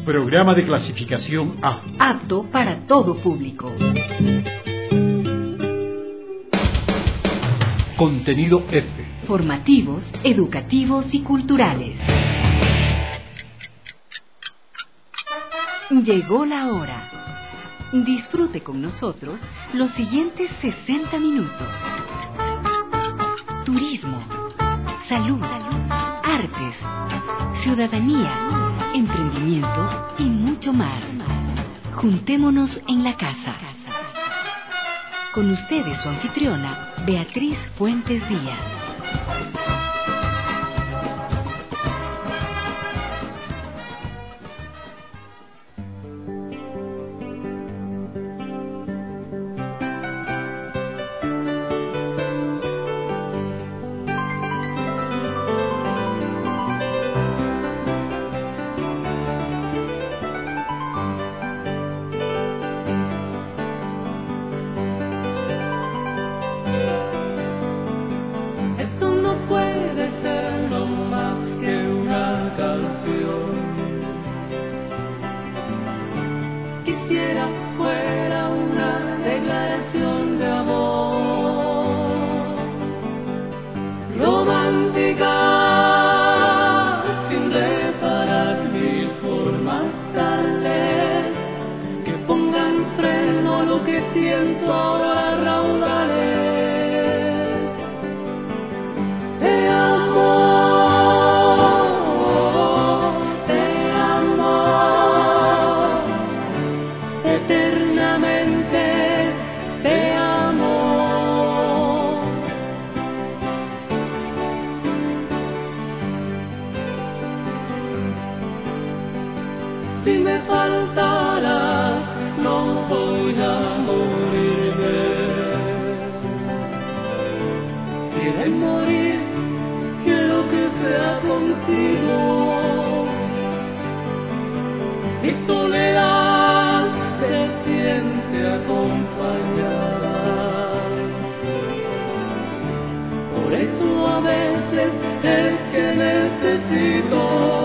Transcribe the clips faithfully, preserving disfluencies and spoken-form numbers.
Programa de clasificación A. Apto para todo público. Contenido F. Formativos, educativos y culturales. Llegó la hora. Disfrute con nosotros los siguientes sesenta minutos. Turismo, salud, artes, ciudadanía, emprendimiento y mucho más. Juntémonos en la casa. Con ustedes su anfitriona, Beatriz Fuentes Díaz. Si me faltaras, no voy a morirme. Si de morir, quiero que sea contigo. Mi soledad se siente acompañada. Por eso a veces es que necesito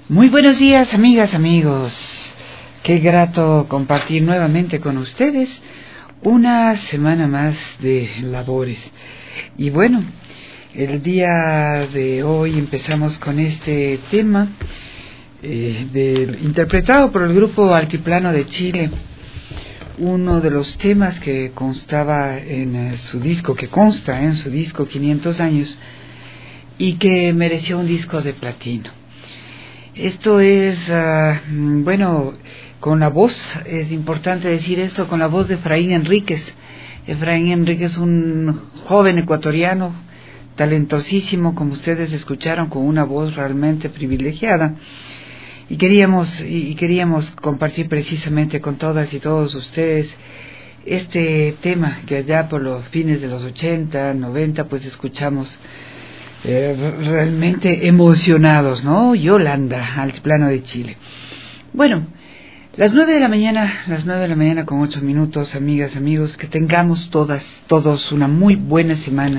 Muy buenos días, amigas, amigos. Qué grato compartir nuevamente con ustedes una semana más de labores. Y bueno, el día de hoy empezamos con este tema eh, de, interpretado por el grupo Altiplano de Chile. Uno de los temas que constaba en eh, su disco, que consta en su disco quinientos años, y que mereció un disco de platino. Esto es, uh, bueno, con la voz, es importante decir esto, con la voz de Efraín Enríquez. Efraín Enríquez, un joven ecuatoriano, talentosísimo, como ustedes escucharon, con una voz realmente privilegiada. Y queríamos, y queríamos compartir precisamente con todas y todos ustedes este tema que allá por los fines de los ochenta, noventa, pues escuchamos Eh, realmente emocionados, ¿no? Yolanda, Altiplano de Chile. Bueno, las nueve de la mañana, las nueve de la mañana con ocho minutos, amigas, amigos, que tengamos todas, todos una muy buena semana.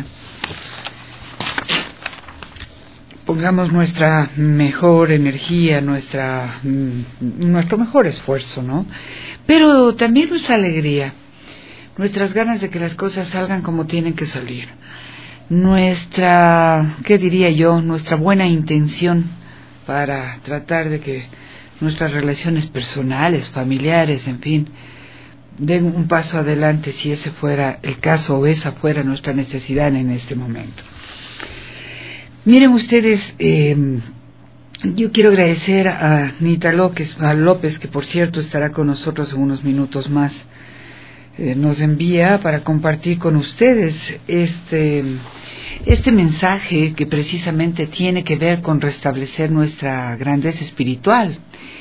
Pongamos nuestra mejor energía, nuestra, nuestro mejor esfuerzo, ¿no? Pero también nuestra alegría, nuestras ganas de que las cosas salgan como tienen que salir. Nuestra, ¿qué diría yo? Nuestra buena intención para tratar de que nuestras relaciones personales, familiares, en fin, den un paso adelante si ese fuera el caso o esa fuera nuestra necesidad en este momento. Miren ustedes, eh, yo quiero agradecer a Nita López, a López, que por cierto estará con nosotros en unos minutos más. Eh, nos envía para compartir con ustedes este, este mensaje que precisamente tiene que ver con restablecer nuestra grandeza espiritual.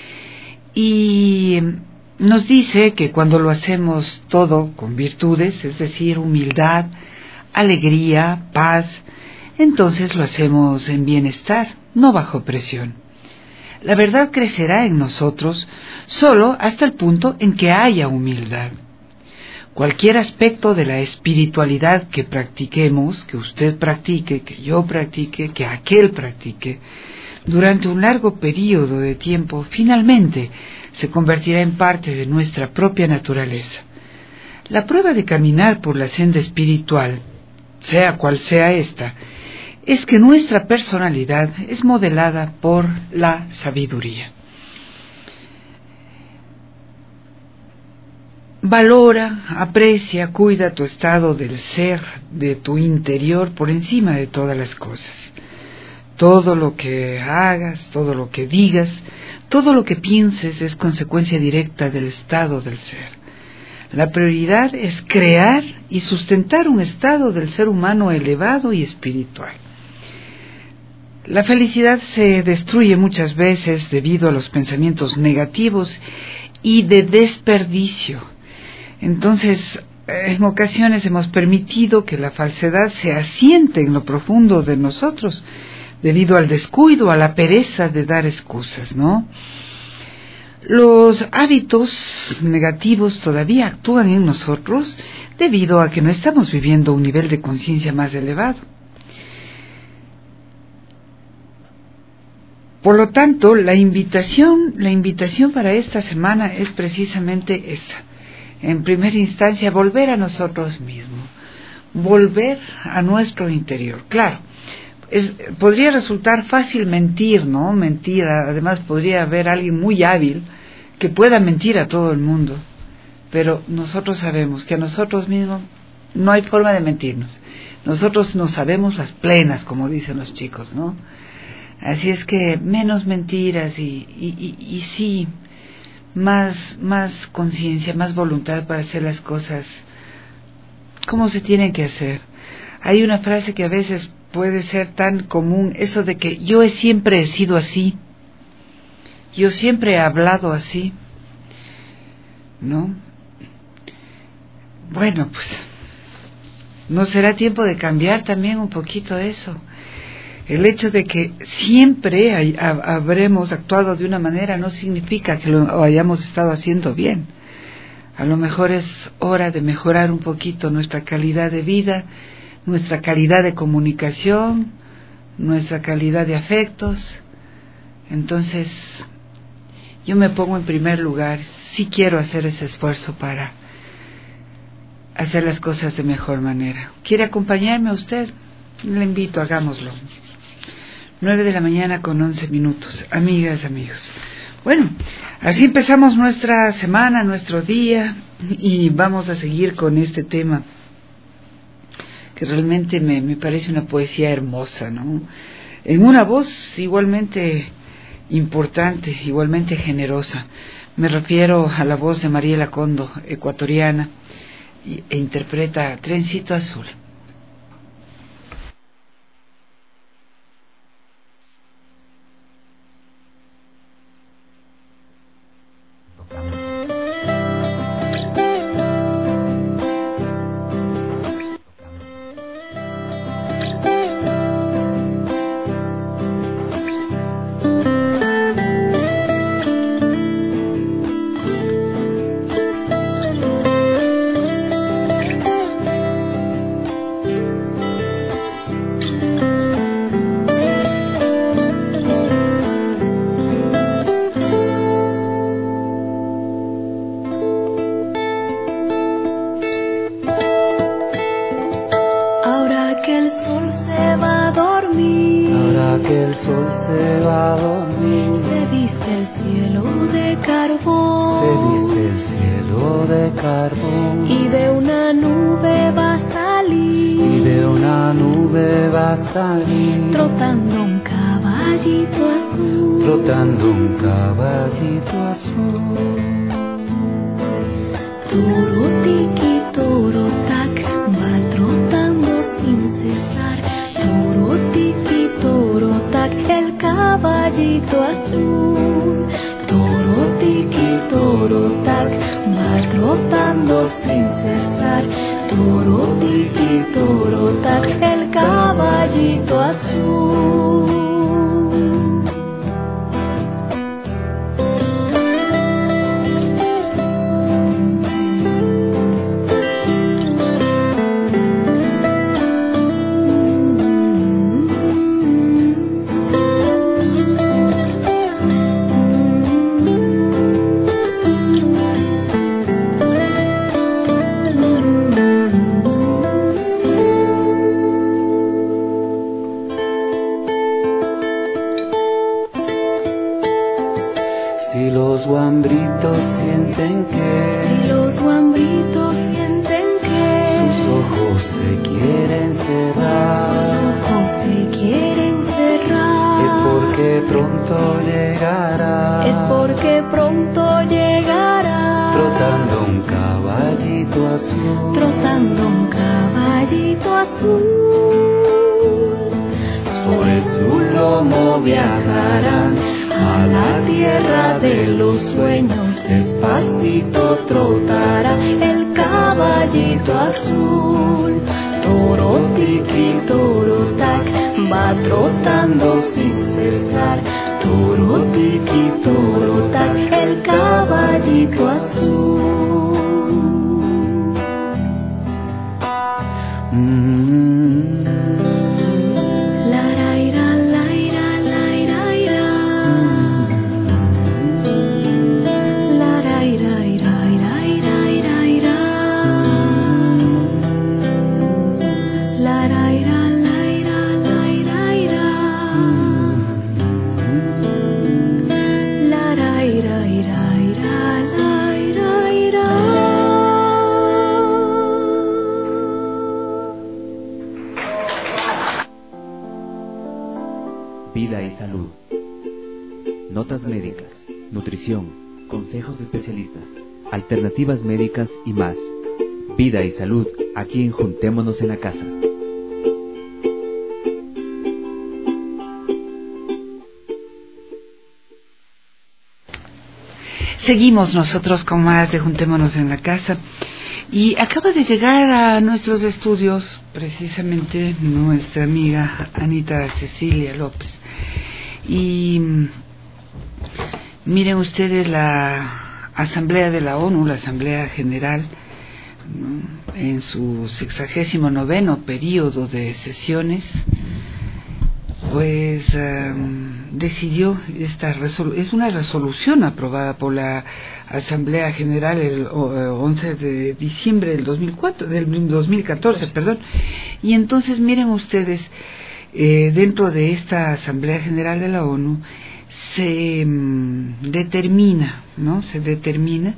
Y nos dice que cuando lo hacemos todo con virtudes, es decir, humildad, alegría, paz, entonces lo hacemos en bienestar, no bajo presión. La verdad crecerá en nosotros solo hasta el punto en que haya humildad. Cualquier aspecto de la espiritualidad que practiquemos, que usted practique, que yo practique, que aquel practique, durante un largo periodo de tiempo, finalmente se convertirá en parte de nuestra propia naturaleza. La prueba de caminar por la senda espiritual, sea cual sea esta, es que nuestra personalidad es modelada por la sabiduría. Valora, aprecia, cuida tu estado del ser, de tu interior, por encima de todas las cosas. Todo lo que hagas, todo lo que digas, todo lo que pienses es consecuencia directa del estado del ser. La prioridad es crear y sustentar un estado del ser humano elevado y espiritual. La felicidad se destruye muchas veces debido a los pensamientos negativos y de desperdicio. Entonces, en ocasiones hemos permitido que la falsedad se asiente en lo profundo de nosotros, debido al descuido, a la pereza de dar excusas, ¿no? Los hábitos negativos todavía actúan en nosotros debido a que no estamos viviendo un nivel de conciencia más elevado. Por lo tanto, la invitación, la invitación para esta semana es precisamente esta. En primera instancia, volver a nosotros mismos, volver a nuestro interior. Claro, es, podría resultar fácil mentir, ¿no? Mentir, además podría haber alguien muy hábil que pueda mentir a todo el mundo, pero nosotros sabemos que a nosotros mismos no hay forma de mentirnos. Nosotros nos sabemos las plenas, como dicen los chicos, ¿no? Así es que menos mentiras y, y, y, y sí... más más conciencia, más voluntad para hacer las cosas como se tienen que hacer. Hay una frase que a veces puede ser tan común, eso de que yo siempre he sido así, yo siempre he hablado así, ¿no? Bueno, pues ¿no será tiempo de cambiar también un poquito eso? El hecho de que siempre hay, ha, habremos actuado de una manera no significa que lo hayamos estado haciendo bien. A lo mejor es hora de mejorar un poquito nuestra calidad de vida, nuestra calidad de comunicación, nuestra calidad de afectos, Entonces, yo me pongo en primer lugar, sí quiero hacer ese esfuerzo para hacer las cosas de mejor manera. ¿Quiere acompañarme a usted? Le invito, hagámoslo. Nueve de la mañana con once minutos. Amigas, amigos. Bueno, así empezamos nuestra semana, nuestro día, y vamos a seguir con este tema que realmente me, me parece una poesía hermosa, ¿no? En una voz igualmente importante, igualmente generosa. Me refiero a la voz de Mariela Condo, ecuatoriana, e interpreta Trencito Azul. Vida y salud. Notas médicas, nutrición, consejos de especialistas, alternativas médicas y más. Vida y salud, aquí en Juntémonos en la Casa. Seguimos nosotros con más de Juntémonos en la Casa. Y acaba de llegar a nuestros estudios precisamente nuestra amiga Anita Cecilia López. Y miren ustedes, la Asamblea de la ONU, la Asamblea General, ¿no?, en su sexagésimo noveno periodo de sesiones, pues um, decidió esta resolución, es una resolución aprobada por la Asamblea General el once de diciembre del dos mil cuatro, del dos mil catorce, perdón. Y entonces miren ustedes, eh, dentro de esta Asamblea General de la ONU se mm, determina, ¿no? Se determina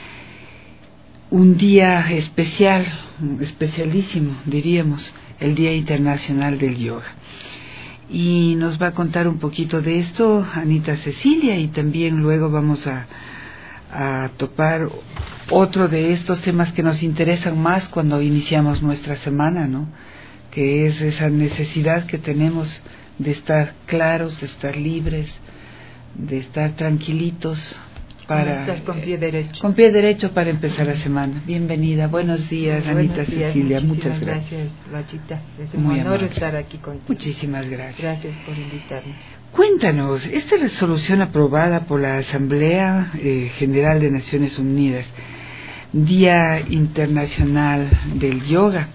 un día especial, especialísimo, diríamos, el Día Internacional del Yoga. Y nos va a contar un poquito de esto Anita Cecilia, y también luego vamos a, a topar otro de estos temas que nos interesan más cuando iniciamos nuestra semana, ¿no? Que es esa necesidad que tenemos de estar claros, de estar libres, de estar tranquilitos para estar con pie derecho. Con pie derecho para empezar la semana. Bienvenida, buenos días, Buenos Anita días, Cecilia, muchas gracias. gracias, Bachita. Es un Muy honor amable. estar aquí contigo. Muchísimas gracias. Gracias por invitarnos. Cuéntanos, esta resolución aprobada por la Asamblea eh, General de Naciones Unidas, Día Internacional del Yoga,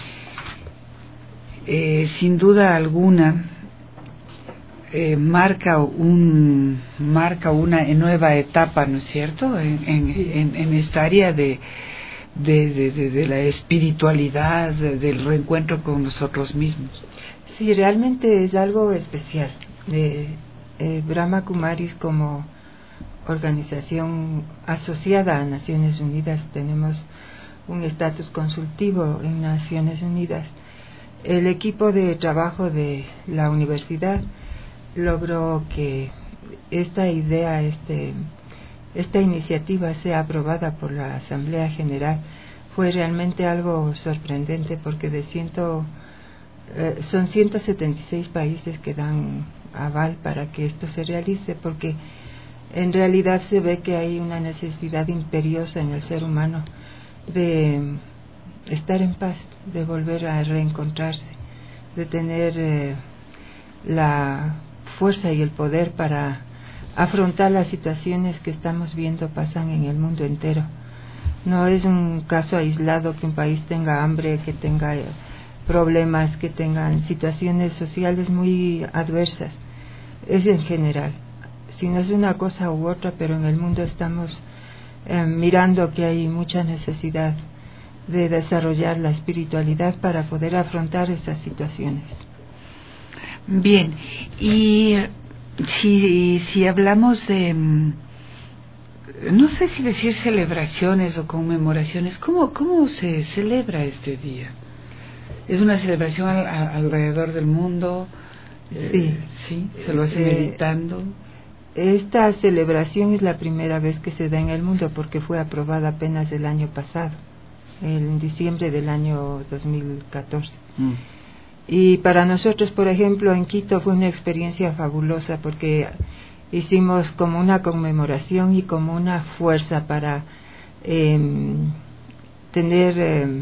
eh, sin duda alguna eh, marca un marca una nueva etapa, ¿no es cierto?, en, en, en, en esta área de de, de, de, de la espiritualidad, de, del reencuentro con nosotros mismos. Sí, realmente es algo especial. De, eh, Brahma Kumaris, como organización asociada a Naciones Unidas, tenemos un estatus consultivo en Naciones Unidas. El equipo de trabajo de la universidad logró que esta idea, este, esta iniciativa sea aprobada por la Asamblea General. Fue realmente algo sorprendente, porque de ciento, eh, son ciento setenta y seis países que dan aval para que esto se realice, porque en realidad se ve que hay una necesidad imperiosa en el ser humano de estar en paz, de volver a reencontrarse, de tener eh, la fuerza y el poder para afrontar las situaciones que estamos viendo pasan en el mundo entero. No es un caso aislado que un país tenga hambre, que tenga eh, problemas, que tengan situaciones sociales muy adversas. Es en general. Si no es una cosa u otra, pero en el mundo estamos eh, mirando que hay mucha necesidad de desarrollar la espiritualidad para poder afrontar esas situaciones. Bien, y si, si hablamos de, no sé si decir celebraciones o conmemoraciones, ¿cómo, cómo se celebra este día? ¿Es una celebración al, a, alrededor del mundo? Sí. Eh, sí, se lo hace eh, meditando. Esta celebración es la primera vez que se da en el mundo, porque fue aprobada apenas el año pasado, en diciembre del año dos mil catorce. Mm. Y para nosotros, por ejemplo, en Quito fue una experiencia fabulosa, porque hicimos como una conmemoración y como una fuerza para eh, tener eh,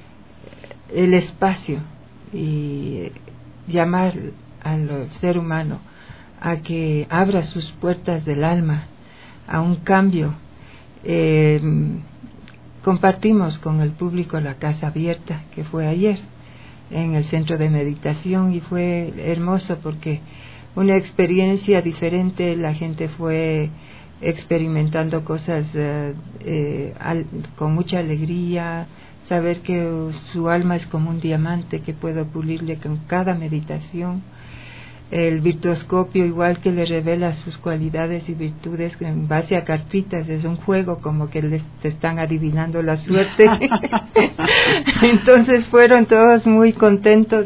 el espacio y llamar al ser humano a que abra sus puertas del alma a un cambio. Eh, compartimos con el público la casa abierta, que fue ayer en el centro de meditación, y fue hermoso porque una experiencia diferente. La gente fue experimentando cosas eh, eh, al, con mucha alegría, saber que su alma es como un diamante que puedo pulirle con cada meditación. El virtuoscopio, igual, que le revela sus cualidades y virtudes en base a cartitas. Es un juego, como que les te están adivinando la suerte. Entonces fueron todos muy contentos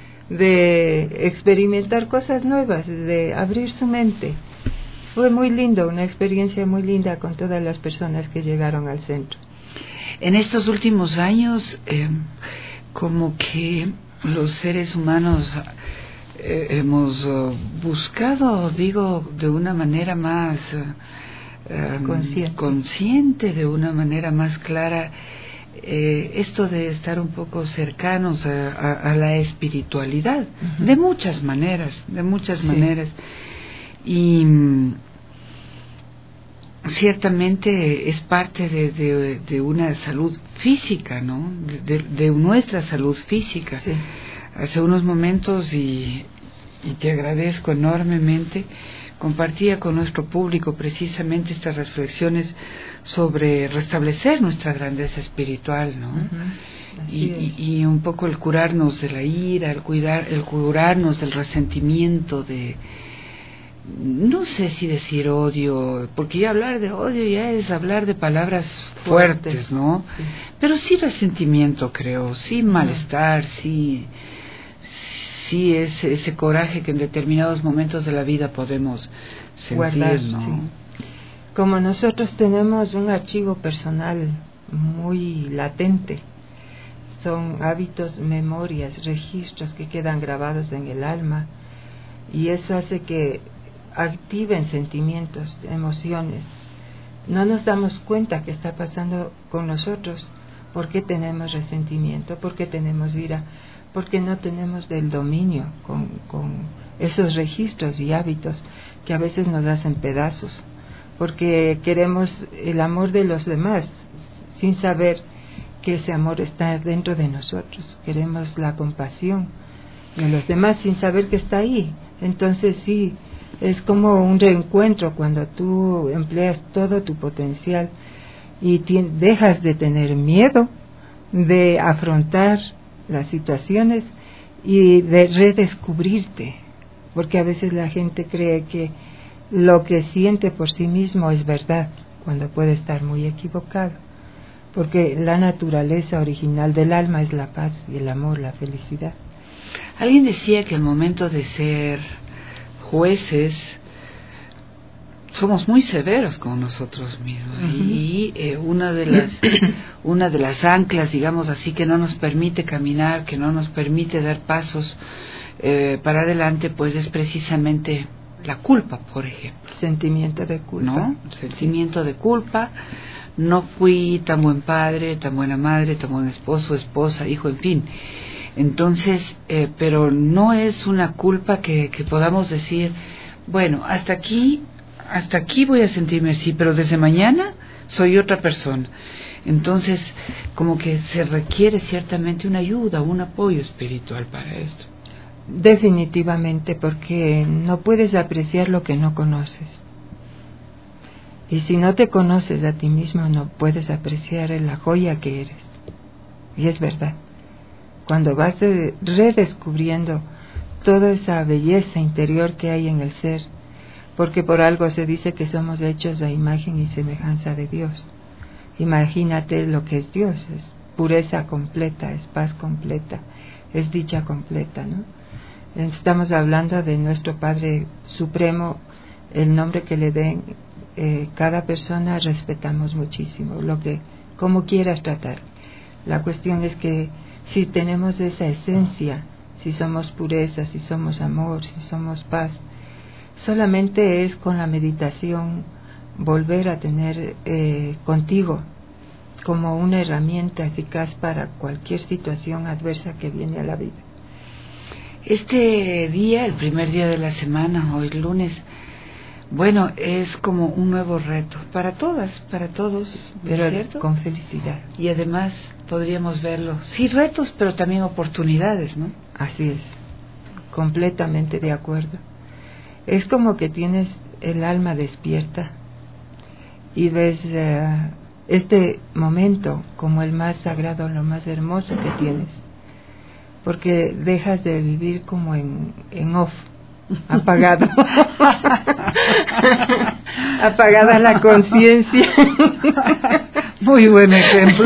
de experimentar cosas nuevas, de abrir su mente. Fue muy lindo, una experiencia muy linda con todas las personas que llegaron al centro. En estos últimos años, eh, como que los seres humanos eh, hemos uh, buscado, digo, de una manera más uh, um, consciente. consciente, de una manera más clara, eh, esto de estar un poco cercanos a, a, a la espiritualidad, uh-huh. de muchas maneras, de muchas sí. maneras. Y ciertamente es parte de, de, de una salud física, ¿no? De, de, de nuestra salud física. Sí. Hace unos momentos, y Y te agradezco enormemente. Compartía con nuestro público precisamente estas reflexiones sobre restablecer nuestra grandeza espiritual, ¿no? Uh-huh. Y, y, y un poco el curarnos de la ira, el, cuidar, el curarnos del resentimiento, de... no sé si decir odio, porque ya hablar de odio ya es hablar de palabras fuertes, fuertes ¿no? Sí. Pero sí resentimiento, creo, sí malestar, sí... sí ese, ese coraje que en determinados momentos de la vida podemos sentir, guardar, ¿no? Sí. Como nosotros tenemos un archivo personal muy latente, son hábitos, memorias, registros que quedan grabados en el alma, y eso hace que activen sentimientos, emociones. No nos damos cuenta qué está pasando con nosotros, por qué tenemos resentimiento, por qué tenemos ira, porque no tenemos del dominio con, con esos registros y hábitos que a veces nos hacen pedazos, porque queremos el amor de los demás sin saber que ese amor está dentro de nosotros. Queremos la compasión de los demás sin saber que está ahí. Entonces sí, es como un reencuentro cuando tú empleas todo tu potencial y ti- dejas de tener miedo de afrontar las situaciones y de redescubrirte, porque a veces la gente cree que lo que siente por sí mismo es verdad, cuando puede estar muy equivocado, porque la naturaleza original del alma es la paz y el amor, la felicidad. Alguien decía que el momento de ser jueces somos muy severos con nosotros mismos. Uh-huh. Y eh, una de las una de las anclas, digamos así, que no nos permite caminar, que no nos permite dar pasos eh, para adelante, pues es precisamente la culpa, por ejemplo. Sentimiento de culpa. ¿No? Sentimiento de culpa. No fui tan buen padre, tan buena madre, tan buen esposo, esposa, hijo, en fin. Entonces, eh, pero no es una culpa que, que podamos decir, bueno, hasta aquí, hasta aquí voy a sentirme así, pero desde mañana soy otra persona. Entonces, como que se requiere ciertamente una ayuda, un apoyo espiritual para esto. Definitivamente, porque no puedes apreciar lo que no conoces. Y si no te conoces a ti mismo, no puedes apreciar la joya que eres. Y es verdad. Cuando vas de, redescubriendo toda esa belleza interior que hay en el ser, porque por algo se dice que somos hechos a imagen y semejanza de Dios. Imagínate lo que es Dios, es pureza completa, es paz completa, es dicha completa, ¿no? Estamos hablando de nuestro Padre Supremo, el nombre que le den, eh, cada persona respetamos muchísimo, lo que, como quieras tratar. La cuestión es que si tenemos esa esencia, si somos pureza, si somos amor, si somos paz, solamente es con la meditación volver a tener eh, contigo como una herramienta eficaz para cualquier situación adversa que viene a la vida. Este día, el primer día de la semana, hoy lunes, bueno, es como un nuevo reto para todas, para todos, pero ¿cierto? Con felicidad. Y además podríamos verlo, sí, retos, pero también oportunidades, ¿no? Así es, completamente de acuerdo. Es como que tienes el alma despierta y ves uh, este momento como el más sagrado, lo más hermoso que tienes, porque dejas de vivir como en, en off, apagado, apagada la conciencia. Muy buen ejemplo.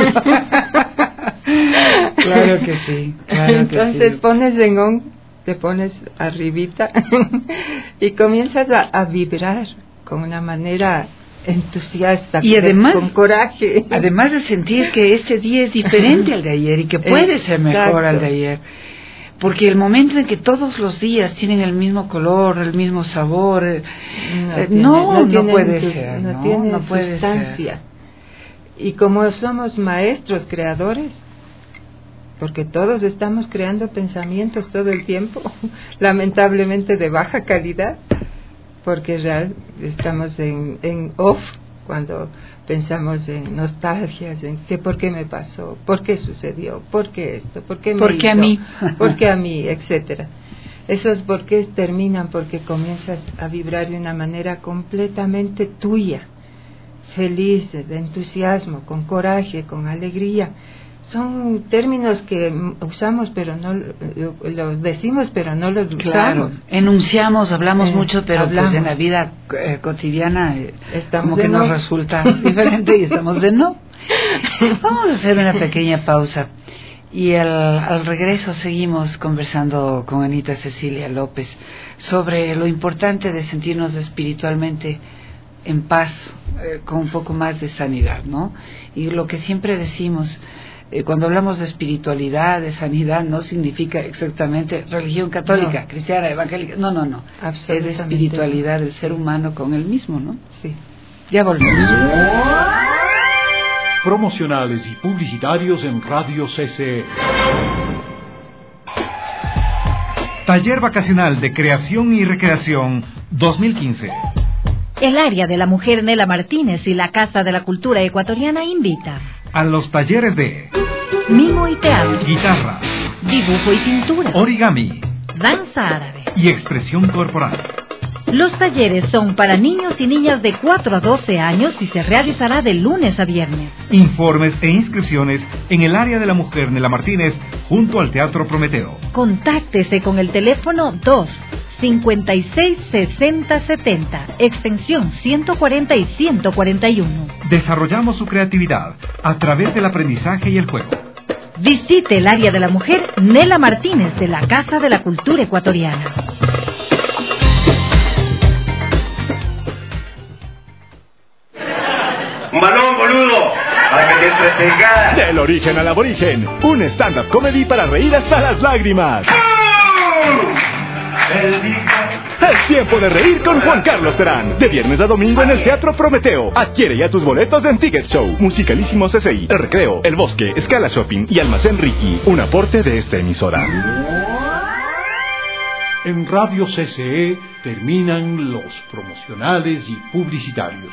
Claro que sí, claro. Entonces que sí. Pones en on, te pones arribita y comienzas a, a vibrar con una manera entusiasta y además, con coraje, además de sentir que este día es diferente al de ayer y que puede ser mejor al de ayer, porque el momento en que todos los días tienen el mismo color, el mismo sabor, no, eh, tiene, no, no, no puede su, ser, no, no tiene no puede sustancia. Ser. Y como somos maestros creadores, porque todos estamos creando pensamientos todo el tiempo, lamentablemente de baja calidad, porque real estamos en, en off cuando pensamos en nostalgias, en qué, por qué me pasó, por qué sucedió, por qué esto, por qué me ¿Por qué hizo, a mí? por qué a mí, etcétera. Esos porqués terminan porque comienzas a vibrar de una manera completamente tuya, feliz, de entusiasmo, con coraje, con alegría. Son términos que usamos, pero no los decimos, pero no los usamos. Claro, enunciamos, hablamos eh, mucho, pero hablamos. Pues en la vida eh, cotidiana eh, como que no. nos resulta diferente y estamos de no. Vamos a hacer una pequeña pausa y al, al regreso seguimos conversando con Anita Cecilia López sobre lo importante de sentirnos espiritualmente en paz, eh, con un poco más de sanidad, ¿no? Y lo que siempre decimos, eh, cuando hablamos de espiritualidad, de sanidad, no significa exactamente religión católica, no. cristiana, evangélica, no, no, no. Es de espiritualidad del ser humano con él mismo, ¿no? Sí. Ya volvemos. Promocionales y publicitarios en Radio C C E. Taller Vacacional de Creación y Recreación dos mil quince. El área de la mujer Nela Martínez y la Casa de la Cultura Ecuatoriana invita a los talleres de mimo y teatro, guitarra, dibujo y pintura, origami, danza árabe y expresión corporal. Los talleres son para niños y niñas de cuatro a doce años y se realizará de lunes a viernes. Informes e inscripciones en el área de la mujer Nela Martínez junto al Teatro Prometeo. Contáctese con el teléfono dos cincuenta y seis sesenta setenta, extensión ciento cuarenta y ciento cuarenta y uno. Desarrollamos su creatividad a través del aprendizaje y el juego. Visite el área de la mujer Nela Martínez de la Casa de la Cultura Ecuatoriana. Un balón, boludo, para que te entretengas. Del origen al aborigen, un stand-up comedy para reír hasta las lágrimas. Es tiempo de reír con Juan Carlos Terán. De viernes a domingo en el Teatro Prometeo. Adquiere ya tus boletos en Ticket Show, Musicalísimo C C I, El Recreo, El Bosque, Scala Shopping y Almacén Ricky. Un aporte de esta emisora. En Radio C C E terminan los promocionales y publicitarios.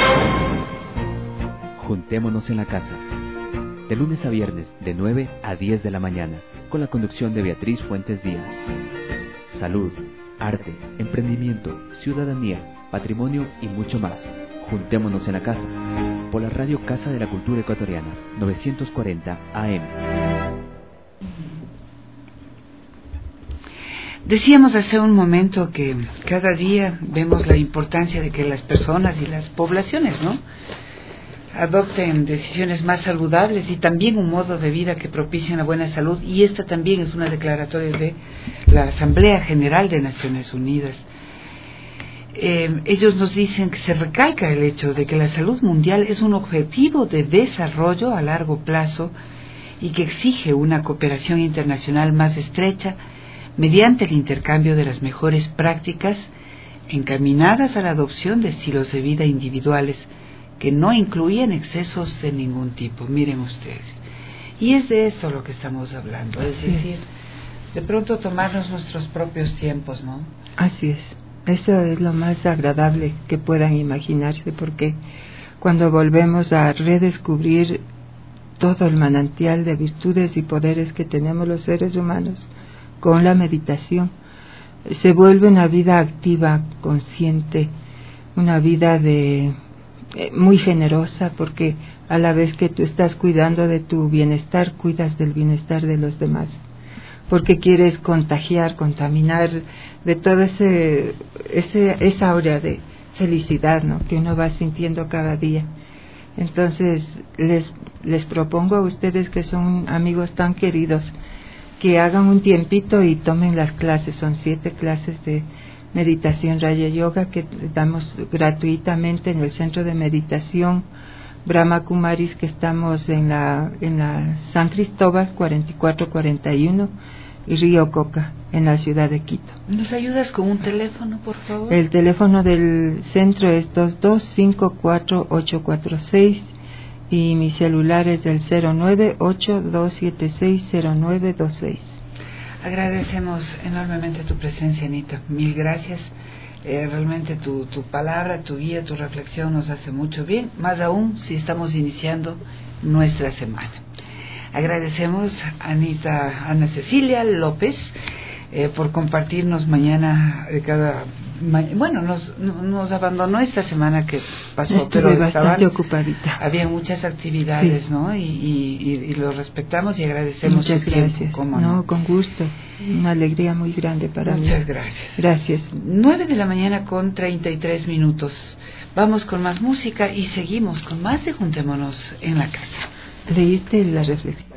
Juntémonos en la casa. De lunes a viernes, de nueve a diez de la mañana, con la conducción de Beatriz Fuentes Díaz. Salud, arte, emprendimiento, ciudadanía, patrimonio y mucho más. Juntémonos en la casa. Por la radio Casa de la Cultura Ecuatoriana, novecientos cuarenta A M. Decíamos hace un momento que cada día vemos la importancia de que las personas y las poblaciones, ¿no?, adopten decisiones más saludables y también un modo de vida que propicie la buena salud, y esta también es una declaratoria de la Asamblea General de Naciones Unidas. Eh, ellos nos dicen que se recalca el hecho de que la salud mundial es un objetivo de desarrollo a largo plazo y que exige una cooperación internacional más estrecha mediante el intercambio de las mejores prácticas encaminadas a la adopción de estilos de vida individuales que no incluyen excesos de ningún tipo. Miren ustedes. Y es de esto lo que estamos hablando. Es decir, de pronto tomarnos nuestros propios tiempos, ¿no? Así es. Eso es lo más agradable que puedan imaginarse, porque cuando volvemos a redescubrir todo el manantial de virtudes y poderes que tenemos los seres humanos con la meditación, se vuelve una vida activa, consciente, una vida de eh, muy generosa, porque a la vez que tú estás cuidando de tu bienestar, cuidas del bienestar de los demás, porque quieres contagiar, contaminar de toda ese, ese, esa aura de felicidad, ¿no?, que uno va sintiendo cada día. Entonces les, les propongo a ustedes, que son amigos tan queridos, que hagan un tiempito y tomen las clases. Son siete clases de meditación Raya Yoga que damos gratuitamente en el Centro de Meditación Brahma Kumaris, que estamos en la en la San Cristóbal cuarenta y cuatro cuarenta y uno y Río Coca, en la ciudad de Quito. ¿Nos ayudas con un teléfono, por favor? El teléfono del centro es dos dos cinco cuatro ocho cuatro seis y mi celular es el cero nueve ocho dos siete seis cero nueve dos seis. Agradecemos enormemente tu presencia, Anita. Mil gracias. Eh, realmente tu, tu palabra, tu guía, tu reflexión nos hace mucho bien, más aún si estamos iniciando nuestra semana. Agradecemos a Anita, Ana Cecilia López, eh, por compartirnos mañana de cada... Ma bueno, nos, nos abandonó esta semana que pasó, Estuve pero bastante estaban, ocupadita. había muchas actividades, sí. ¿no? Y, y, y lo respetamos y agradecemos. Muchas su gracias. tiempo, ¿cómo no, no, con gusto. Una alegría muy grande para muchas mí. Muchas gracias. Gracias. Nueve de la mañana con treinta y tres minutos. Vamos con más música y seguimos con más de Juntémonos en la Casa. ¿Leíste la reflexión?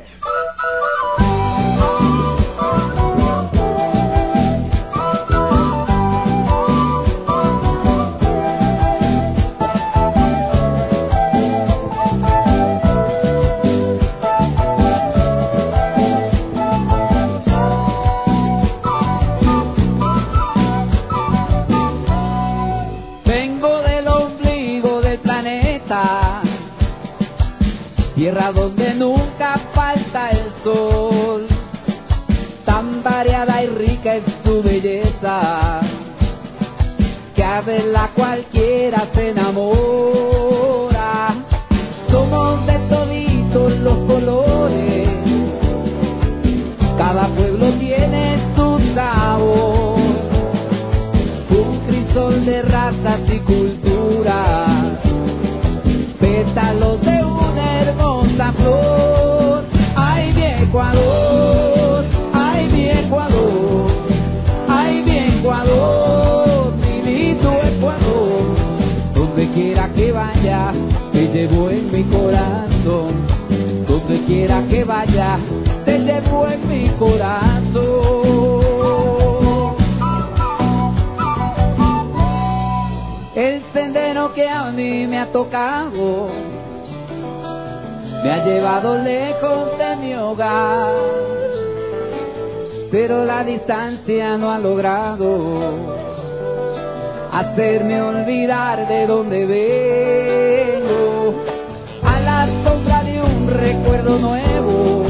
Tierra donde nunca falta el sol, tan variada y rica es su belleza, que a verla cualquiera se enamora. Somos de toditos los colores, cada pueblo tiene su sabor, un crisol de razas y culturas, pétalos de la flor. Ay, mi Ecuador, ay, mi Ecuador, ay, mi Ecuador, mi lindo Ecuador. Donde quiera que vaya, te llevo en mi corazón. Donde quiera que vaya, te llevo en mi corazón. El sendero que a mí me ha tocado me ha llevado lejos de mi hogar, pero la distancia no ha logrado hacerme olvidar de dónde vengo. A la sombra de un recuerdo nuevo,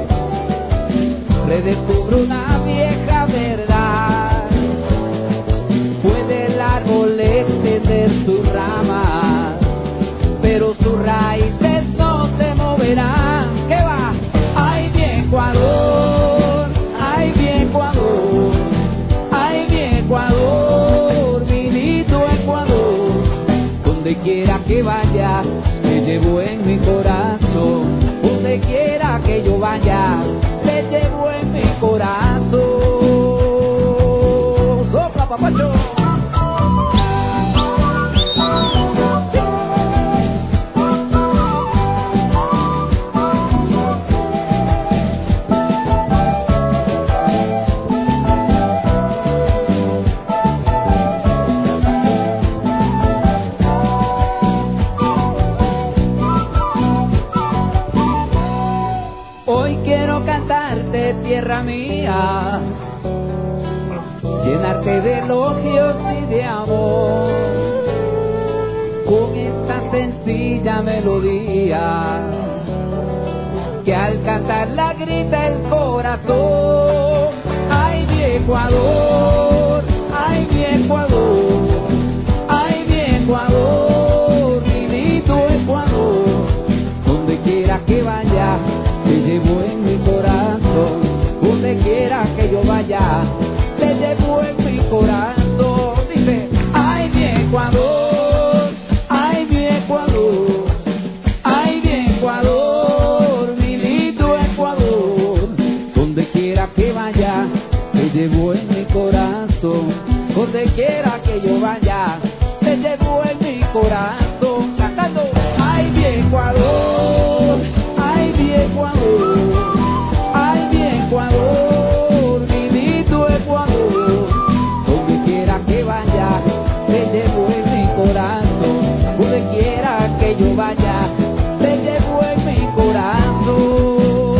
redescubro una vieja verdad. Puede el árbol extender sus ramas, pero sus raíces verán que va. Ay, mi Ecuador, ay, mi Ecuador, ay, mi Ecuador, mi lindo Ecuador. Donde quiera que vaya, te llevo en mi corazón. Donde quiera que yo vaya, te llevo en mi corazón. ¡Sopla, papacho! Tierra mía, llenarte de elogios y de amor, con esta sencilla melodía que al cantarla grita el corazón. Ay, mi Ecuador, ay, mi Ecuador, ay, mi Ecuador, mi lindo Ecuador. Donde quiera que vaya, te llevo en mi corazón. Donde quiera que yo vaya, te llevo en mi corazón. Dice, ay, mi Ecuador, ay, mi Ecuador, ay, mi Ecuador, mi lindo Ecuador. Donde quiera que vaya, te llevo en mi corazón. Donde quiera que yo vaya, te llevo en mi corazón. Cantando, ay, mi Ecuador, ay, mi Ecuador, ay, mi Ecuador, mi lindo Ecuador. Donde quiera que vaya, te llevo en mi corazón. Donde quiera que yo vaya, te llevo en mi corazón.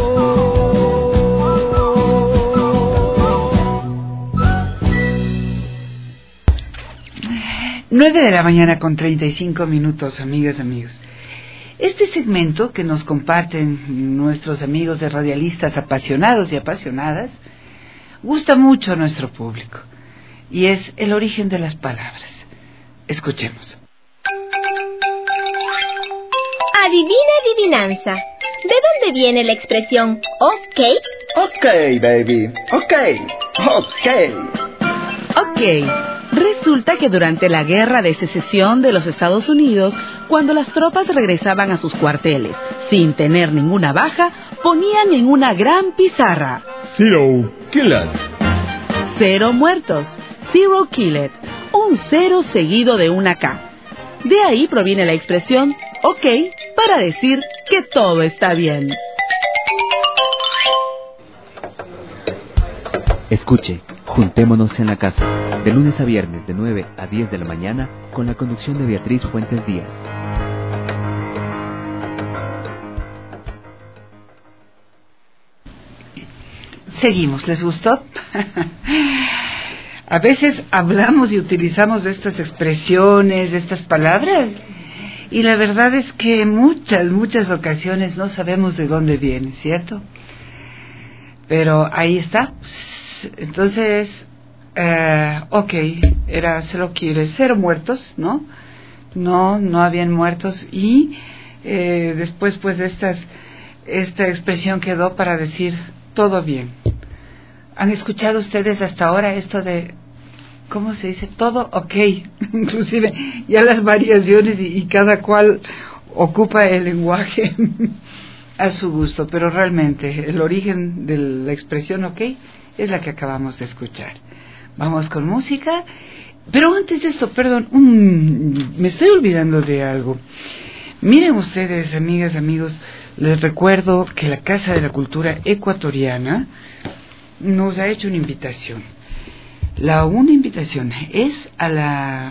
Nueve de la mañana con treinta y cinco minutos, amigas, amigos. Este segmento que nos comparten nuestros amigos de radialistas apasionados y apasionadas gusta mucho a nuestro público y es el origen de las palabras. Escuchemos. Adivina adivinanza. ¿De dónde viene la expresión ok? Ok, baby, ok. Ok. Ok. Resulta que durante la Guerra de Secesión de los Estados Unidos, cuando las tropas regresaban a sus cuarteles sin tener ninguna baja, ponían en una gran pizarra: Zero Killed. Cero muertos. Zero Killed. Un cero seguido de una K. De ahí proviene la expresión ok para decir que todo está bien. Escuche, Juntémonos en la Casa, de lunes a viernes de nueve a diez de la mañana, con la conducción de Beatriz Fuentes Díaz. Seguimos, ¿les gustó? A veces hablamos y utilizamos estas expresiones, estas palabras, y la verdad es que en muchas, muchas ocasiones no sabemos de dónde vienen, ¿cierto? Pero ahí está. Entonces, eh, ok, era cero killed, cero muertos, ¿no? No, no habían muertos, y eh, después pues estas, esta expresión quedó para decir todo bien. ¿Han escuchado ustedes hasta ahora esto de, ¿cómo se dice? Todo ok, inclusive ya las variaciones y, y cada cual ocupa el lenguaje a su gusto, pero realmente el origen de la expresión ok es la que acabamos de escuchar. Vamos con música, pero antes de esto, perdón, um, me estoy olvidando de algo. Miren ustedes, amigas, amigos, les recuerdo que la Casa de la Cultura Ecuatoriana nos ha hecho una invitación. La una invitación es a la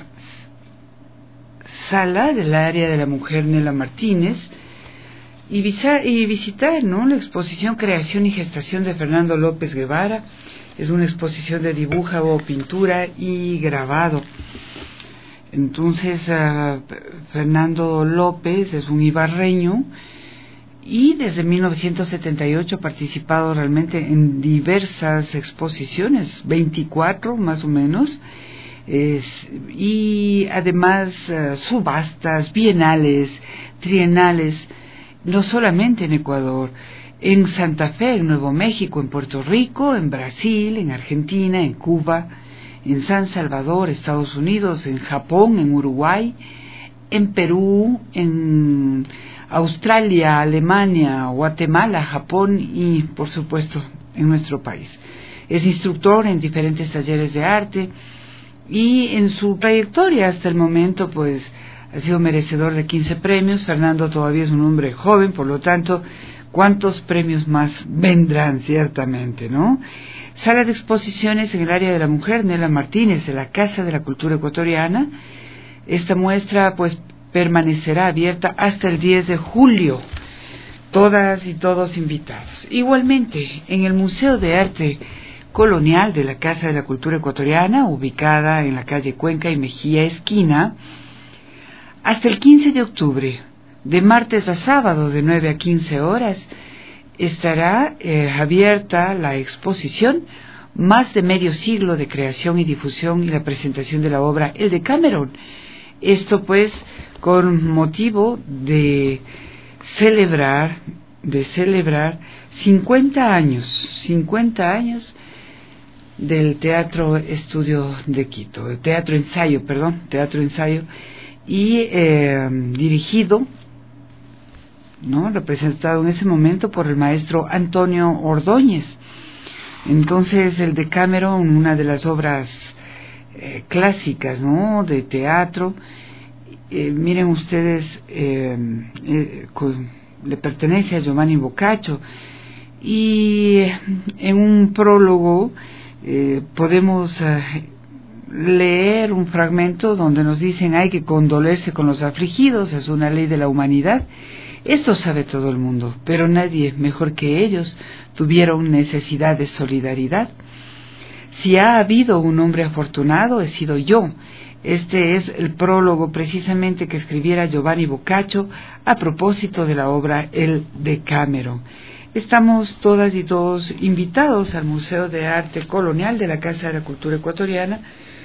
sala del área de la mujer Nela Martínez y, visa, y visitar, ¿no?, la exposición Creación y Gestación de Fernando López Guevara. Es una exposición de dibujo, pintura y grabado. Entonces, uh, Fernando López es un ibarreño y desde mil novecientos setenta y ocho ha participado realmente en diversas exposiciones, veinticuatro más o menos, es, y además uh, subastas, bienales, trienales, no solamente en Ecuador, en Santa Fe, en Nuevo México, en Puerto Rico, en Brasil, en Argentina, en Cuba, en San Salvador, Estados Unidos, en Japón, en Uruguay, en Perú, en Australia, Alemania, Guatemala, Japón y, por supuesto, en nuestro país. Es instructor en diferentes talleres de arte y en su trayectoria hasta el momento, pues, ha sido merecedor de quince premios. Fernando todavía es un hombre joven, por lo tanto, ¿cuántos premios más vendrán, ciertamente, no? Sala de exposiciones en el área de la mujer Nela Martínez, de la Casa de la Cultura Ecuatoriana. Esta muestra, pues, permanecerá abierta hasta el diez de julio. Todas y todos invitados. Igualmente, en el Museo de Arte Colonial de la Casa de la Cultura Ecuatoriana, ubicada en la calle Cuenca y Mejía esquina, hasta el quince de octubre, de martes a sábado, de nueve a quince horas, estará eh, abierta la exposición Más de medio siglo de creación y difusión y la presentación de la obra El Decameron. Esto pues con motivo de celebrar, de celebrar cincuenta años, cincuenta años del Teatro Estudio de Quito, el Teatro Ensayo, perdón, Teatro Ensayo, y eh, dirigido, ¿no?, representado en ese momento por el maestro Antonio Ordóñez. Entonces, el Decameron, una de las obras eh, clásicas, ¿no?, de teatro. Eh, miren ustedes, eh, eh, con, le pertenece a Giovanni Boccaccio, y en un prólogo eh, podemos eh, leer un fragmento donde nos dicen: hay que condolerse con los afligidos, es una ley de la humanidad. Esto sabe todo el mundo, pero nadie mejor que ellos tuvieron necesidad de solidaridad. Si ha habido un hombre afortunado, he sido yo. Este es el prólogo precisamente que escribiera Giovanni Boccaccio a propósito de la obra El Decameron. Estamos todas y todos invitados al Museo de Arte Colonial de la Casa de la Cultura Ecuatoriana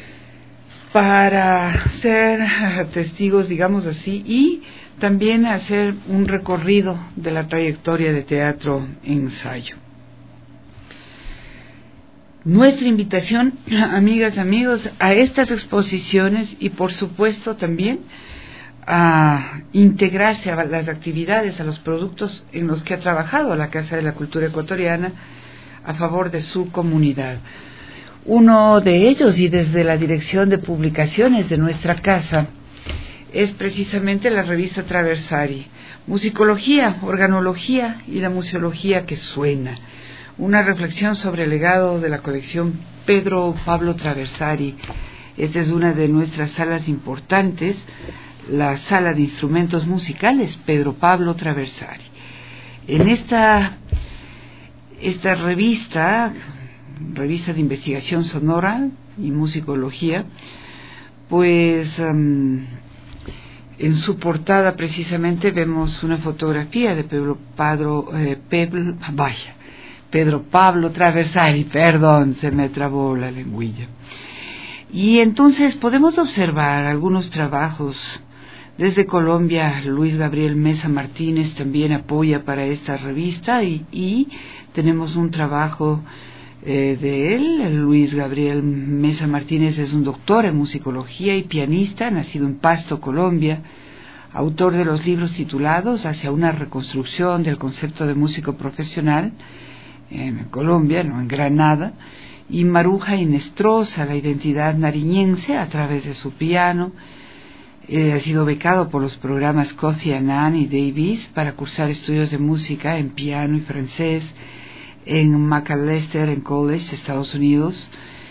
para ser testigos, digamos así, y también hacer un recorrido de la trayectoria de Teatro Ensayo. nuestra invitación, amigas, amigos, a estas exposiciones y por supuesto también a integrarse a las actividades, a los productos en los que ha trabajado la Casa de la Cultura Ecuatoriana a favor de su comunidad. Uno de ellos, y desde la Dirección de Publicaciones de nuestra casa, es precisamente la revista Traversari, Musicología, Organología y la Museología que suena. Una reflexión sobre el legado de la colección Pedro Pablo Traversari. Esta es una de nuestras salas importantes, la Sala de Instrumentos Musicales Pedro Pablo Traversari. En esta, esta revista, revista de investigación sonora y musicología, pues um, en su portada precisamente vemos una fotografía de Pedro, Padro, eh, Pedro, vaya, Pedro Pablo Traversari, perdón, se me trabó la lengüilla. Y entonces podemos observar algunos trabajos. Desde Colombia, Luis Gabriel Mesa Martínez también apoya para esta revista y, y tenemos un trabajo eh, de él. Luis Gabriel Mesa Martínez es un doctor en musicología y pianista, nacido en Pasto, Colombia, autor de los libros titulados Hacia una reconstrucción del concepto de músico profesional, en Colombia, no en Granada, y Maruja Inestrosa, la identidad nariñense a través de su piano. Eh, ha sido becado por los programas Kofi Annan y Davis para cursar estudios de música en piano y francés en Macalester College, Estados Unidos,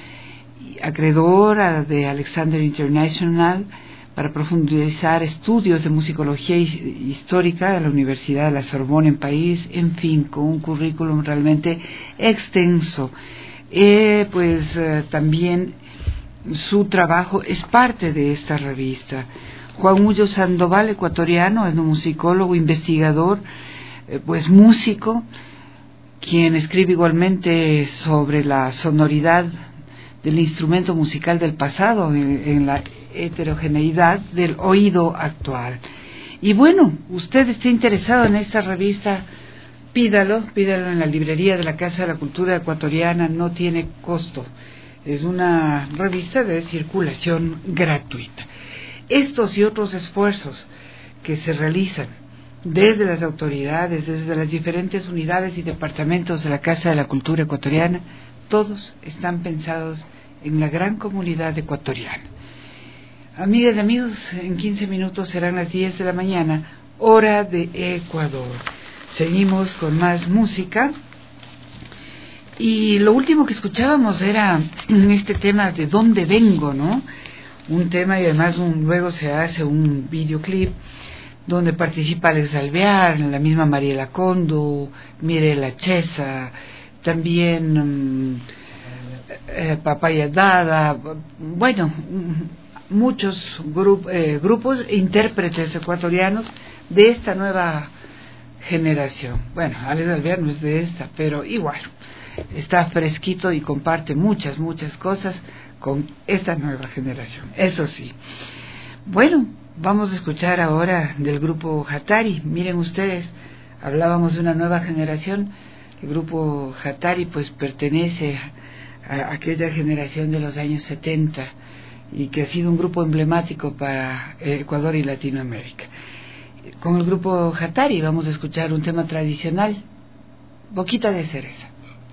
acreedor de Alexander International para profundizar estudios de musicología histórica de la Universidad de la Sorbona en París, en fin, con un currículum realmente extenso. Eh, pues eh, también su trabajo es parte de esta revista. Juan Mullo Sandoval, ecuatoriano, etnomusicólogo, investigador, eh, pues músico, quien escribe igualmente sobre la sonoridad del instrumento musical del pasado en, en la heterogeneidad del oído actual. Y bueno, usted está interesado en esta revista, pídalo, pídalo en la librería de la Casa de la Cultura Ecuatoriana, no tiene costo. Es una revista de circulación gratuita. Estos y otros esfuerzos que se realizan desde las autoridades, desde las diferentes unidades y departamentos de la Casa de la Cultura Ecuatoriana, todos están pensados en la gran comunidad ecuatoriana. Amigas y amigos, en quince minutos serán las diez de la mañana, hora de Ecuador. Seguimos con más música. Y lo último que escuchábamos era este tema de dónde vengo, ¿no? Un tema y además un, luego se hace un videoclip donde participa Alex Alvear, la misma Mariela Condo, Mirela Chesa, también um, eh, Papaya Dada, bueno, muchos grup, eh, grupos e intérpretes ecuatorianos de esta nueva generación. Bueno, Alex Alvear no es de esta, pero igual está fresquito y comparte muchas, muchas cosas con esta nueva generación, eso sí. Bueno, vamos a escuchar ahora del grupo Hatari. Miren ustedes, hablábamos de una nueva generación. El grupo Hatari pues pertenece a aquella generación de los años setenta y que ha sido un grupo emblemático para Ecuador y Latinoamérica. Con el grupo Hatari vamos a escuchar un tema tradicional, Boquita de Cereza.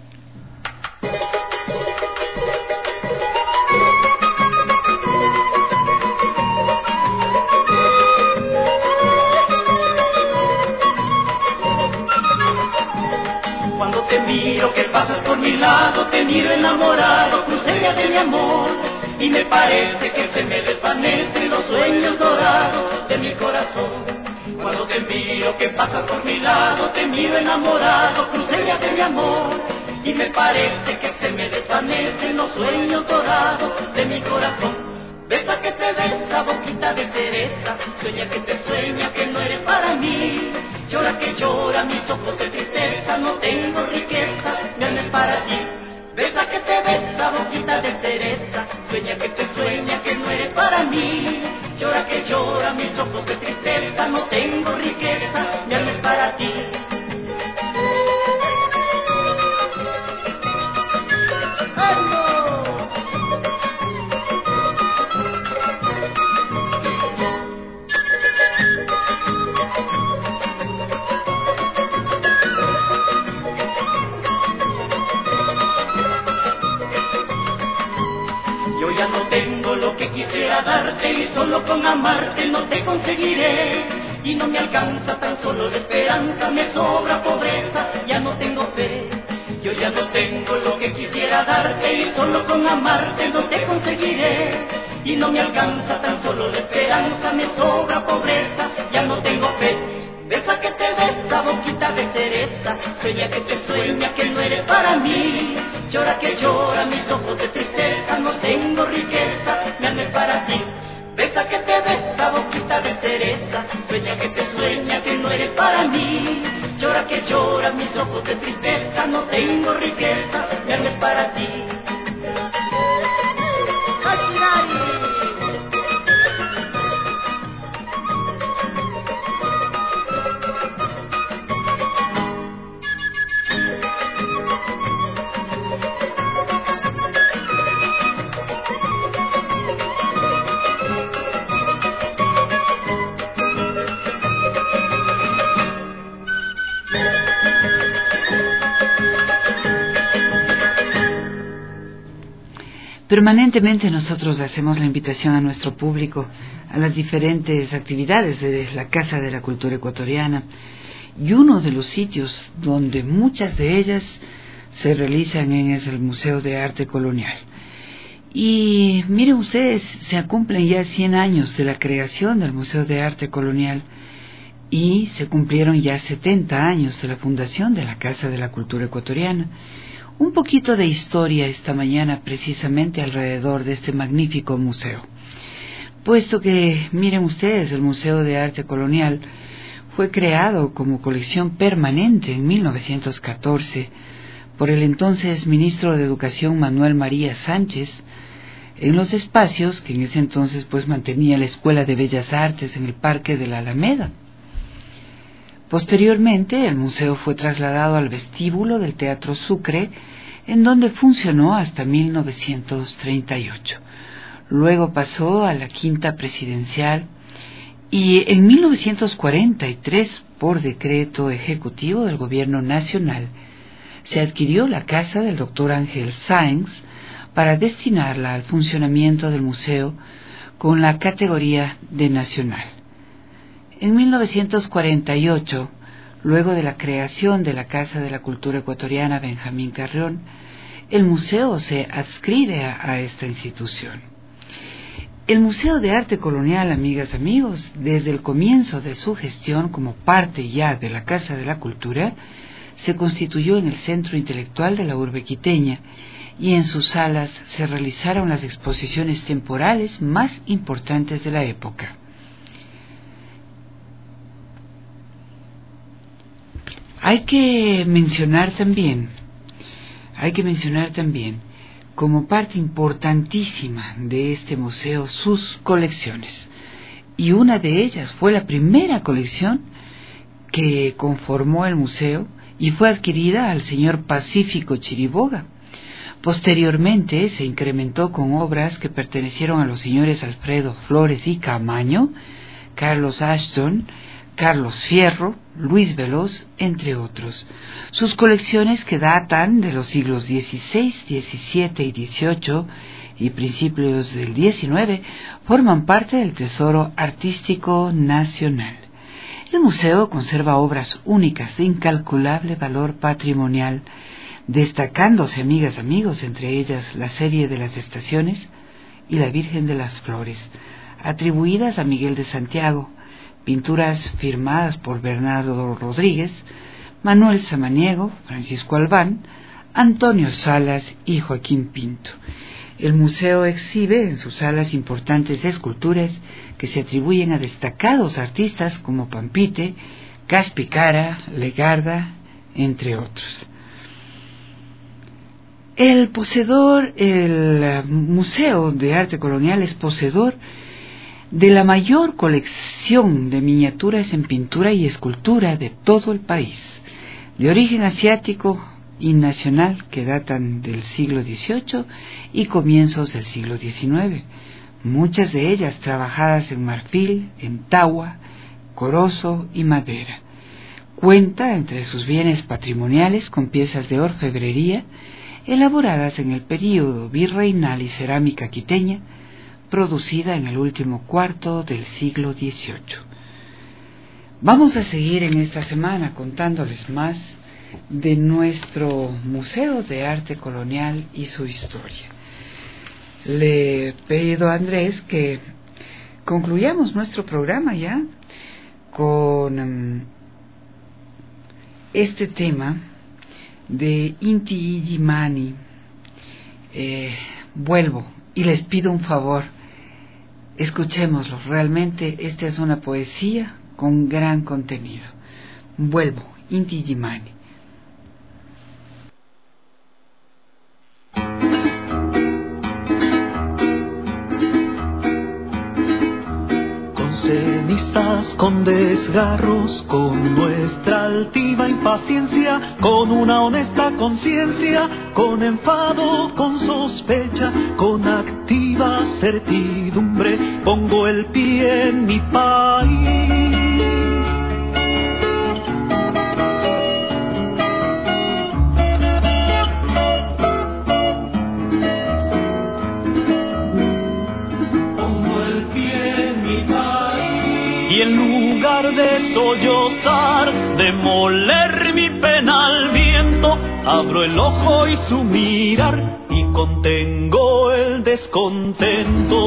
Cuando te miro que pasas por mi lado, te miro enamorado, crucería de mi amor, y me parece que se me desvanecen los sueños dorados de mi corazón. Cuando te miro que pasas por mi lado, te miro enamorado, crucería de mi amor, y me parece que se me desvanecen los sueños dorados de mi corazón. Besa que te besa, boquita de cereza, sueña que te sueña que no eres para mí. Llora que llora, mis ojos de tristeza, no tengo riqueza, ya no es para ti. Besa que te besa, boquita de cereza, sueña que te sueña que no eres para mí. Llora que llora, mis ojos de tristeza, no tengo riqueza, ya no es para ti. ¡Ay! darte y solo con amarte no te conseguiré. Y no me alcanza tan solo la esperanza, me sobra pobreza, ya no tengo fe. Yo ya no tengo lo que quisiera darte y solo con amarte no te conseguiré. Y no me alcanza tan solo la esperanza, me sobra pobreza, ya no tengo fe. Besa que te besa, boquita de cereza, sueña que te sueña que no eres para mí. Llora que llora, mis ojos de tristeza, no tengo riqueza, mi alma es para ti. Besa que te besa, boquita de cereza, sueña que te sueña que no eres para mí. Llora que llora, mis ojos de tristeza, no tengo riqueza, mi alma es para ti. Permanentemente nosotros hacemos la invitación a nuestro público a las diferentes actividades de la Casa de la Cultura Ecuatoriana, y uno de los sitios donde muchas de ellas se realizan es el Museo de Arte Colonial. Y miren ustedes, se cumplen ya cien años de la creación del Museo de Arte Colonial y se cumplieron ya setenta años de la fundación de la Casa de la Cultura Ecuatoriana. Un poquito de historia esta mañana precisamente alrededor de este magnífico museo. Puesto que, miren ustedes, el Museo de Arte Colonial fue creado como colección permanente en mil novecientos catorce por el entonces ministro de Educación Manuel María Sánchez, en los espacios que en ese entonces pues mantenía la Escuela de Bellas Artes en el Parque de la Alameda. Posteriormente, el museo fue trasladado al vestíbulo del Teatro Sucre, en donde funcionó hasta mil novecientos treinta y ocho. Luego pasó a la Quinta Presidencial y en mil novecientos cuarenta y tres, por decreto ejecutivo del Gobierno Nacional, se adquirió la casa del doctor Ángel Sáenz para destinarla al funcionamiento del museo con la categoría de nacional. En mil novecientos cuarenta y ocho, luego de la creación de la Casa de la Cultura Ecuatoriana Benjamín Carrión, el museo se adscribe a, a esta institución. El Museo de Arte Colonial, amigas, amigos, desde el comienzo de su gestión como parte ya de la Casa de la Cultura, se constituyó en el centro intelectual de la urbe quiteña y en sus salas se realizaron las exposiciones temporales más importantes de la época. Hay que mencionar también, hay que mencionar también como parte importantísima de este museo sus colecciones. Y una de ellas fue la primera colección que conformó el museo y fue adquirida al señor Pacífico Chiriboga. Posteriormente se incrementó con obras que pertenecieron a los señores Alfredo Flores y Camaño, Carlos Ashton, Carlos Fierro, Luis Veloz, entre otros. Sus colecciones, que datan de los siglos dieciséis, diecisiete y dieciocho y principios del diecinueve, forman parte del tesoro artístico nacional. El museo conserva obras únicas de incalculable valor patrimonial, destacándose, amigas, amigos, entre ellas la serie de las estaciones y la Virgen de las Flores, atribuidas a Miguel de Santiago, pinturas firmadas por Bernardo Rodríguez, Manuel Samaniego, Francisco Albán, Antonio Salas y Joaquín Pinto. El museo exhibe en sus salas importantes esculturas que se atribuyen a destacados artistas como Pampite, Caspicara, Legarda, entre otros. El poseedor, el Museo de Arte Colonial es poseedor de la mayor colección de miniaturas en pintura y escultura de todo el país, de origen asiático y nacional, que datan del siglo dieciocho y comienzos del siglo diecinueve, muchas de ellas trabajadas en marfil, en tagua, corozo y madera. Cuenta entre sus bienes patrimoniales con piezas de orfebrería elaboradas en el período virreinal y cerámica quiteña, producida en el último cuarto del siglo dieciocho. Vamos a seguir en esta semana contándoles más de nuestro Museo de Arte Colonial y su historia. Le he pedido a Andrés que concluyamos nuestro programa ya con um, este tema de Inti Illimani. Eh, vuelvo y les pido un favor, escuchémoslo. Realmente esta es una poesía con gran contenido. Vuelvo, Inti Illimani. Cenizas, con desgarros, con nuestra altiva impaciencia, con una honesta conciencia, con enfado, con sospecha, con activa certidumbre, pongo el pie en mi país. De sollozar, de moler mi pena al viento, abro el ojo y su mirar y contengo el descontento.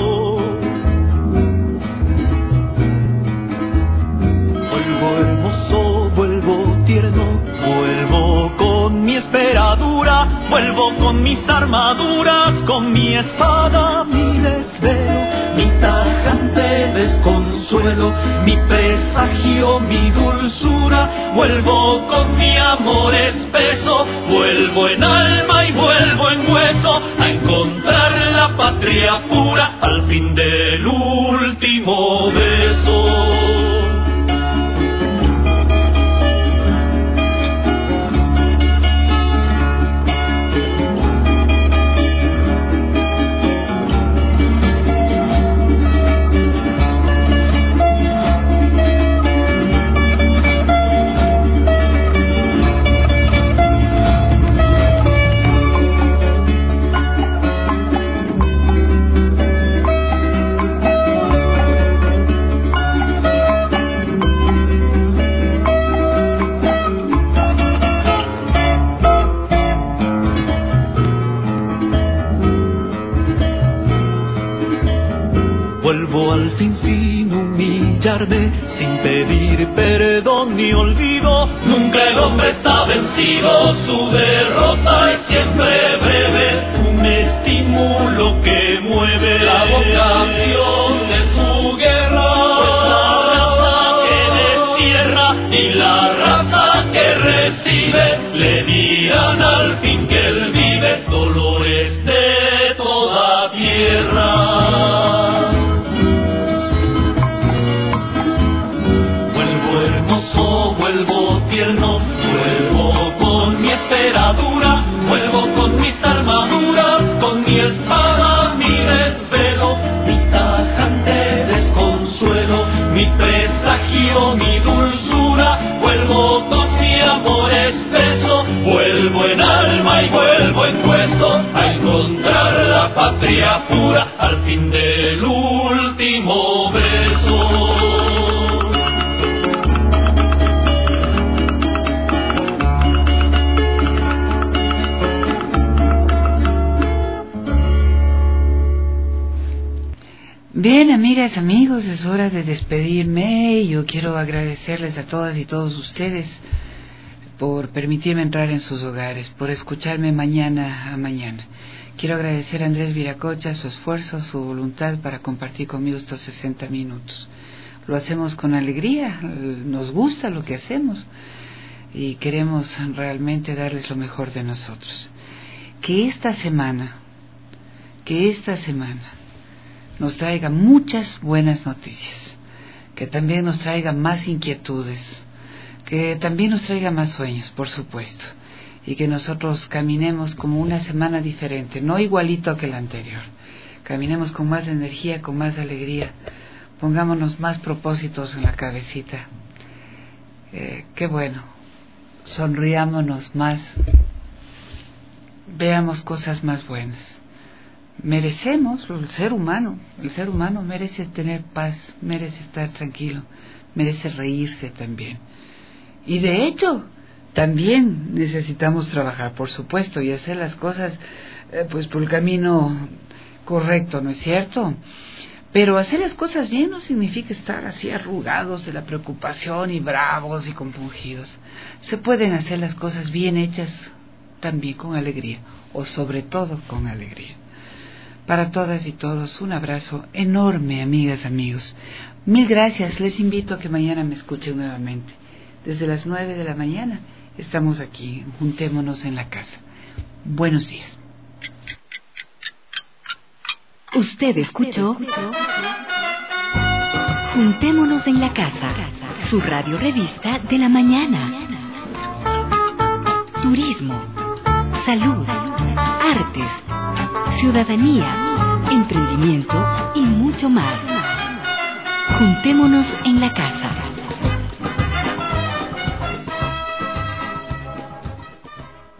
Vuelvo hermoso, vuelvo tierno, vuelvo con mi esperadura, vuelvo con mis armaduras, con mi espada, mi desvelo, mi tajante desconsuelo, mi presagio, mi dulzura, vuelvo con mi amor espeso, vuelvo en alma y vuelvo en hueso, a encontrar la patria pura al fin del último beso. Sin pedir perdón ni olvido, nunca el hombre está vencido, su derrota es siempre breve, un estímulo que mueve la vocación de su guerra, pues la raza que destierra y la raza que recibe, le dirán al fin que él vive dolores de toda tierra. Vuelvo tierno, vuelvo con mi esperadura, vuelvo con mis armaduras, con mi espada, mi desvelo, mi tajante desconsuelo, mi presagio, mi dulzura, vuelvo con mi amor espeso, vuelvo en alma y vuelvo en hueso, a encontrar la patria pura al fin del último beso. Bien, amigas, amigos, es hora de despedirme. Yo quiero agradecerles a todas y todos ustedes por permitirme entrar en sus hogares, por escucharme mañana a mañana. Quiero agradecer a Andrés Viracocha su esfuerzo, su voluntad para compartir conmigo estos sesenta minutos. Lo hacemos con alegría, nos gusta lo que hacemos y queremos realmente darles lo mejor de nosotros. Que esta semana, que esta semana nos traiga muchas buenas noticias, que también nos traiga más inquietudes, que también nos traiga más sueños, por supuesto, y que nosotros caminemos como una semana diferente, no igualito que la anterior. Caminemos con más energía, con más alegría, pongámonos más propósitos en la cabecita. Eh, qué bueno, sonriámonos más, veamos cosas más buenas. merecemos, el ser humano, el ser humano merece tener paz, merece estar tranquilo, merece reírse también. Y de hecho, también necesitamos trabajar, por supuesto, y hacer las cosas eh, pues por el camino correcto, ¿no es cierto? Pero hacer las cosas bien no significa estar así arrugados de la preocupación y bravos y compungidos. Se pueden hacer las cosas bien hechas también con alegría, o sobre todo con alegría. Para todas y todos, un abrazo enorme, amigas, amigos. Mil gracias, les invito a que mañana me escuchen nuevamente. Desde las nueve de la mañana estamos aquí, juntémonos en la casa. Buenos días. Usted escuchó Juntémonos en la Casa, su radio revista de la mañana. Turismo, salud, artes, ciudadanía, emprendimiento y mucho más. Juntémonos en la Casa.